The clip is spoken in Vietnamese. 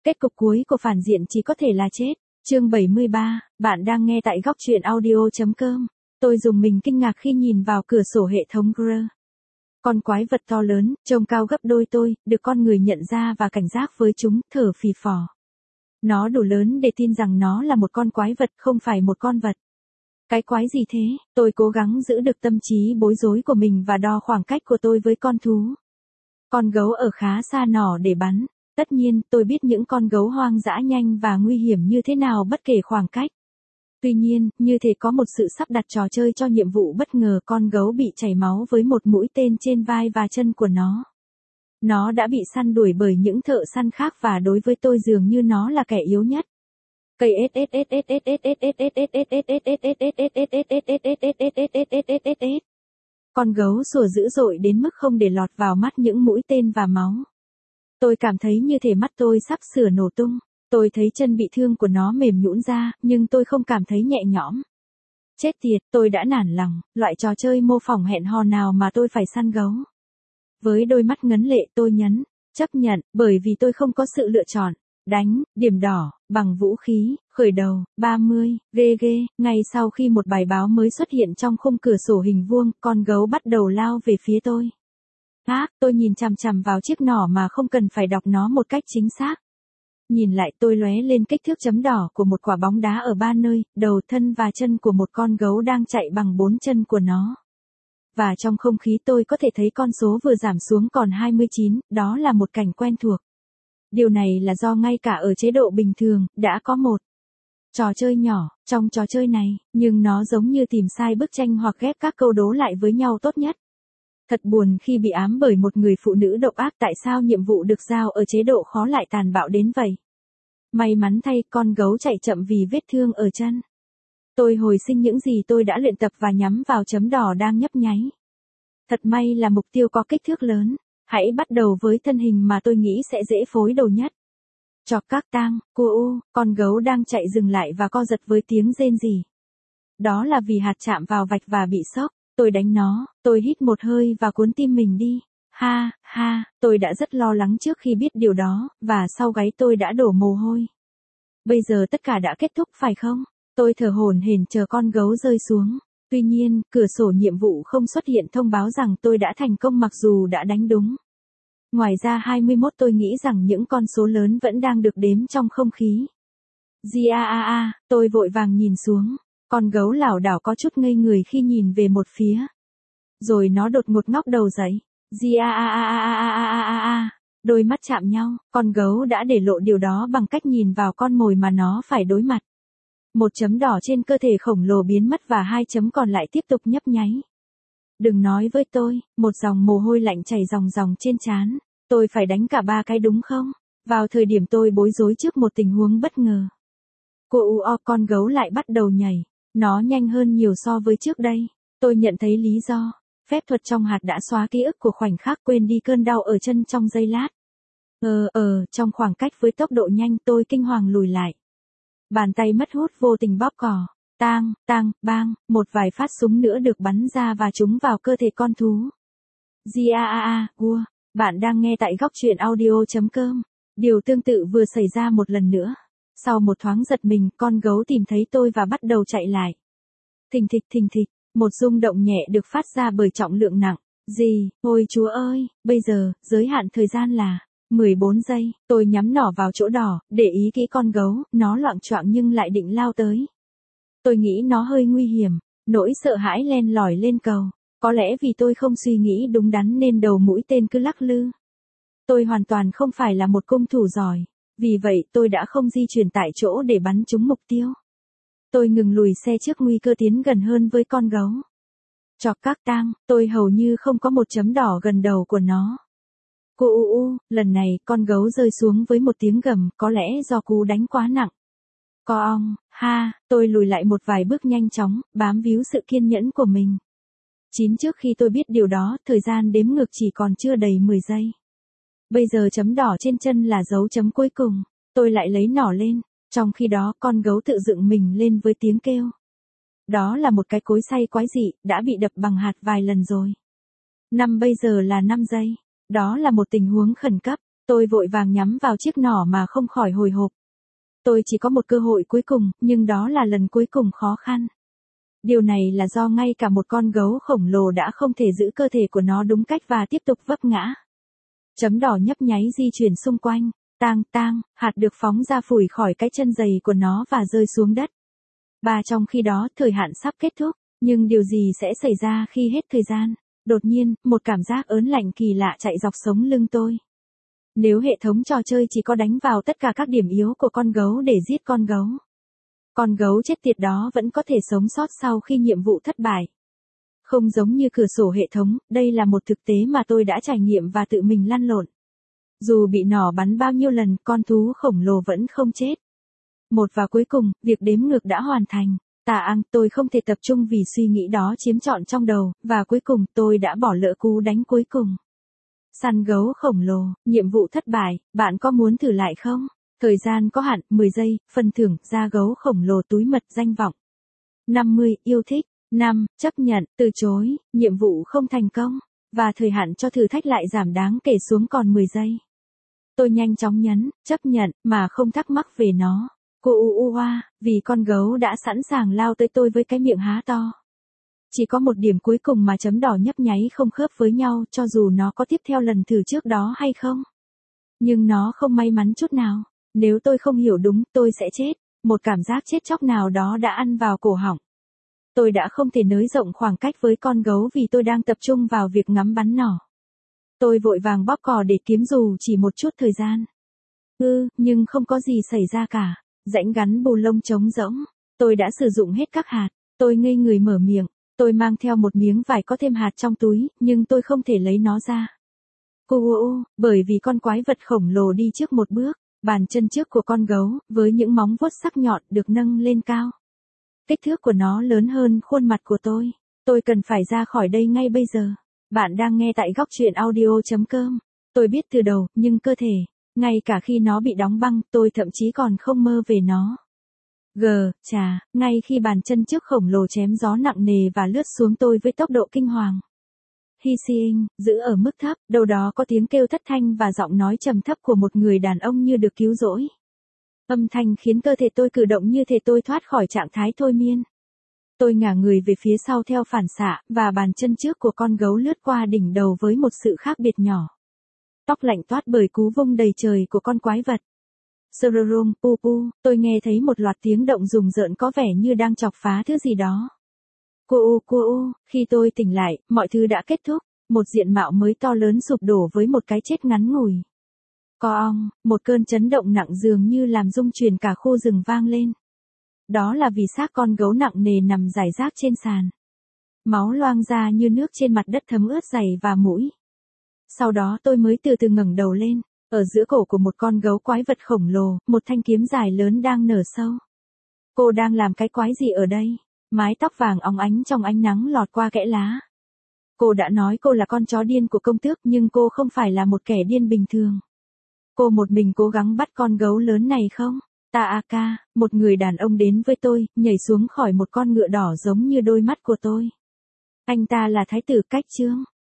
Kết cục cuối của phản diện chỉ có thể là chết. Chương 73, bạn đang nghe tại góc truyện audio.com. Tôi dùng mình kinh ngạc khi nhìn vào cửa sổ hệ thống Gr. Con quái vật to lớn, trông cao gấp đôi tôi, được con người nhận ra và cảnh giác với chúng, thở phì phò. Nó đủ lớn để tin rằng nó là một con quái vật, không phải một con vật. Cái quái gì thế? Tôi cố gắng giữ được tâm trí bối rối của mình và đo khoảng cách của tôi với con thú. Con gấu ở khá xa nỏ để bắn. Tất nhiên, tôi biết những con gấu hoang dã nhanh và nguy hiểm như thế nào bất kể khoảng cách. Tuy nhiên, như thể có một sự sắp đặt trò chơi cho nhiệm vụ bất ngờ, con gấu bị chảy máu với một mũi tên trên vai và chân của nó. Nó đã bị săn đuổi bởi những thợ săn khác và đối với tôi dường như nó là kẻ yếu nhất. Cây Con gấu sủa dữ dội đến mức không để lọt vào mắt những mũi tên và máu. Tôi cảm thấy như thể mắt tôi sắp sửa nổ tung. Tôi thấy chân bị thương của nó mềm nhũn ra, nhưng tôi không cảm thấy nhẹ nhõm. Chết tiệt, tôi đã nản lòng, loại trò chơi mô phỏng hẹn hò nào mà tôi phải săn gấu. Với đôi mắt ngấn lệ tôi nhấn, chấp nhận, bởi vì tôi không có sự lựa chọn. Đánh, điểm đỏ, bằng vũ khí, khởi đầu, 30, ghê. Ngay sau khi một bài báo mới xuất hiện trong khung cửa sổ hình vuông, con gấu bắt đầu lao về phía tôi. Tôi nhìn chằm chằm vào chiếc nỏ mà không cần phải đọc nó một cách chính xác. Nhìn lại tôi lóe lên kích thước chấm đỏ của một quả bóng đá ở 3 nơi, đầu, thân và chân của một con gấu đang chạy bằng 4 chân của nó. Và trong không khí tôi có thể thấy con số vừa giảm xuống còn 29, đó là một cảnh quen thuộc. Điều này là do ngay cả ở chế độ bình thường, đã có một trò chơi nhỏ, trong trò chơi này, nhưng nó giống như tìm sai bức tranh hoặc ghép các câu đố lại với nhau tốt nhất. Thật buồn khi bị ám bởi một người phụ nữ độc ác, tại sao nhiệm vụ được giao ở chế độ khó lại tàn bạo đến vậy. May mắn thay, con gấu chạy chậm vì vết thương ở chân. Tôi hồi sinh những gì tôi đã luyện tập và nhắm vào chấm đỏ đang nhấp nháy. Thật may là mục tiêu có kích thước lớn. Hãy bắt đầu với thân hình mà tôi nghĩ sẽ dễ phối đầu nhất. Chọc các tang, con gấu đang chạy dừng lại và co giật với tiếng rên rỉ. Đó là vì hạt chạm vào vạch và bị sốc. Tôi đánh nó, tôi hít một hơi và cuốn tim mình đi. Tôi đã rất lo lắng trước khi biết điều đó, và sau gáy tôi đã đổ mồ hôi. Bây giờ tất cả đã kết thúc phải không? Tôi thở hổn hển chờ con gấu rơi xuống. Tuy nhiên, cửa sổ nhiệm vụ không xuất hiện thông báo rằng tôi đã thành công mặc dù đã đánh đúng. Ngoài ra 21 tôi nghĩ rằng những con số lớn vẫn đang được đếm trong không khí. Tôi vội vàng nhìn xuống. Con gấu lảo đảo có chút ngây người khi nhìn về một phía. Rồi nó đột ngột ngóc đầu dậy. Đôi mắt chạm nhau, con gấu đã để lộ điều đó bằng cách nhìn vào con mồi mà nó phải đối mặt. Một chấm đỏ trên cơ thể khổng lồ biến mất và 2 chấm còn lại tiếp tục nhấp nháy. Đừng nói với tôi, một dòng mồ hôi lạnh chảy ròng ròng trên trán. Tôi phải đánh cả 3 cái đúng không? Vào thời điểm tôi bối rối trước một tình huống bất ngờ. Con gấu lại bắt đầu nhảy. Nó nhanh hơn nhiều so với trước đây. Tôi nhận thấy lý do. Phép thuật trong hạt đã xóa ký ức của khoảnh khắc quên đi cơn đau ở chân trong giây lát. Trong khoảng cách với tốc độ nhanh tôi kinh hoàng lùi lại. Bàn tay mất hút vô tình bóp cò. Bang, một vài phát súng nữa được bắn ra và trúng vào cơ thể con thú. Bạn đang nghe tại góc truyện audio.com. Điều tương tự vừa xảy ra một lần nữa. Sau một thoáng giật mình, con gấu tìm thấy tôi và bắt đầu chạy lại. Thình thịch, một rung động nhẹ được phát ra bởi trọng lượng nặng. Ôi chúa ơi, bây giờ, giới hạn thời gian là 14 giây, tôi nhắm nỏ vào chỗ đỏ, để ý kỹ con gấu, nó loạng choạng nhưng lại định lao tới. Tôi nghĩ nó hơi nguy hiểm, nỗi sợ hãi len lỏi lên cầu. Có lẽ vì tôi không suy nghĩ đúng đắn nên đầu mũi tên cứ lắc lư. Tôi hoàn toàn không phải là một cung thủ giỏi, vì vậy tôi đã không di chuyển tại chỗ để bắn trúng mục tiêu. Tôi ngừng lùi xe trước nguy cơ tiến gần hơn với con gấu. Chọc các tang, tôi hầu như không có một chấm đỏ gần đầu của nó. Lần này con gấu rơi xuống với một tiếng gầm, có lẽ do cú đánh quá nặng. Tôi lùi lại một vài bước nhanh chóng, bám víu sự kiên nhẫn của mình. Trước khi tôi biết điều đó, thời gian đếm ngược chỉ còn chưa đầy 10 giây. Bây giờ chấm đỏ trên chân là dấu chấm cuối cùng, tôi lại lấy nỏ lên, trong khi đó con gấu tự dựng mình lên với tiếng kêu. Đó là một cái cối xay quái dị, đã bị đập bằng hạt vài lần rồi. Bây giờ là 5 giây. Đó là một tình huống khẩn cấp. Tôi vội vàng nhắm vào chiếc nỏ mà không khỏi hồi hộp. Tôi chỉ có một cơ hội cuối cùng, nhưng đó là lần cuối cùng khó khăn. Điều này là do ngay cả một con gấu khổng lồ đã không thể giữ cơ thể của nó đúng cách và tiếp tục vấp ngã. Chấm đỏ nhấp nháy di chuyển xung quanh, tang tang, hạt được phóng ra phủi khỏi cái chân giày của nó và rơi xuống đất. Trong khi đó, thời hạn sắp kết thúc, nhưng điều gì sẽ xảy ra khi hết thời gian? Đột nhiên, một cảm giác ớn lạnh kỳ lạ chạy dọc sống lưng tôi. Nếu hệ thống trò chơi chỉ có đánh vào tất cả các điểm yếu của con gấu để giết con gấu chết tiệt đó vẫn có thể sống sót sau khi nhiệm vụ thất bại. Không giống như cửa sổ hệ thống, đây là một thực tế mà tôi đã trải nghiệm và tự mình lăn lộn. Dù bị nỏ bắn bao nhiêu lần, con thú khổng lồ vẫn không chết. Và cuối cùng, việc đếm ngược đã hoàn thành. Tôi không thể tập trung vì suy nghĩ đó chiếm trọn trong đầu, và cuối cùng tôi đã bỏ lỡ cú đánh cuối cùng. Săn gấu khổng lồ, nhiệm vụ thất bại, bạn có muốn thử lại không? Thời gian có hạn, 10 giây, phần thưởng, da gấu khổng lồ túi mật danh vọng. 50, yêu thích. 5, chấp nhận, từ chối, nhiệm vụ không thành công, và thời hạn cho thử thách lại giảm đáng kể xuống còn 10 giây. Tôi nhanh chóng nhấn, chấp nhận, mà không thắc mắc về nó. Vì con gấu đã sẵn sàng lao tới tôi với cái miệng há to. Chỉ có một điểm cuối cùng mà chấm đỏ nhấp nháy không khớp với nhau cho dù nó có tiếp theo lần thử trước đó hay không. Nhưng nó không may mắn chút nào. Nếu tôi không hiểu đúng, tôi sẽ chết. Một cảm giác chết chóc nào đó đã ăn vào cổ họng. Tôi đã không thể nới rộng khoảng cách với con gấu vì tôi đang tập trung vào việc ngắm bắn nỏ. Tôi vội vàng bóp cò để kiếm dù chỉ một chút thời gian. Nhưng không có gì xảy ra cả. Rãnh gắn bù lông trống rỗng. Tôi đã sử dụng hết các hạt. Tôi ngây người mở miệng. Tôi mang theo một miếng vải có thêm hạt trong túi, nhưng tôi không thể lấy nó ra. Bởi vì con quái vật khổng lồ đi trước một bước, bàn chân trước của con gấu, với những móng vuốt sắc nhọn được nâng lên cao. Kích thước của nó lớn hơn khuôn mặt của tôi. Tôi cần phải ra khỏi đây ngay bây giờ. Bạn đang nghe tại góc truyện audio.com. Tôi biết từ đầu, nhưng cơ thể, ngay cả khi nó bị đóng băng, tôi thậm chí còn không mơ về nó. Ngay khi bàn chân trước khổng lồ chém gió nặng nề và lướt xuống tôi với tốc độ kinh hoàng. Hissing, giữ ở mức thấp, đâu đó có tiếng kêu thất thanh và giọng nói trầm thấp của một người đàn ông như được cứu rỗi. Âm thanh khiến cơ thể tôi cử động như thể tôi thoát khỏi trạng thái thôi miên. Tôi ngả người về phía sau theo phản xạ, và bàn chân trước của con gấu lướt qua đỉnh đầu với một sự khác biệt nhỏ. Tóc lạnh toát bởi cú vung đầy trời của con quái vật. Srrrum, tôi nghe thấy một loạt tiếng động rùng rợn có vẻ như đang chọc phá thứ gì đó. Khi tôi tỉnh lại, mọi thứ đã kết thúc, một diện mạo mới to lớn sụp đổ với một cái chết ngắn ngủi. Một cơn chấn động nặng dường như làm rung chuyển cả khu rừng vang lên. Đó là vì xác con gấu nặng nề nằm rải rác trên sàn. Máu loang ra như nước trên mặt đất thấm ướt giày và mũi. Sau đó tôi mới từ từ ngẩng đầu lên. Ở giữa cổ của một con gấu quái vật khổng lồ, một thanh kiếm dài lớn đang nở sâu. Cô đang làm cái quái gì ở đây? Mái tóc vàng óng ánh trong ánh nắng lọt qua kẽ lá. Cô đã nói cô là con chó điên của công tước, nhưng cô không phải là một kẻ điên bình thường. Cô một mình cố gắng bắt con gấu lớn này không? Taaka, một người đàn ông đến với tôi, nhảy xuống khỏi một con ngựa đỏ giống như đôi mắt của tôi. Anh ta là thái tử Cách Chương.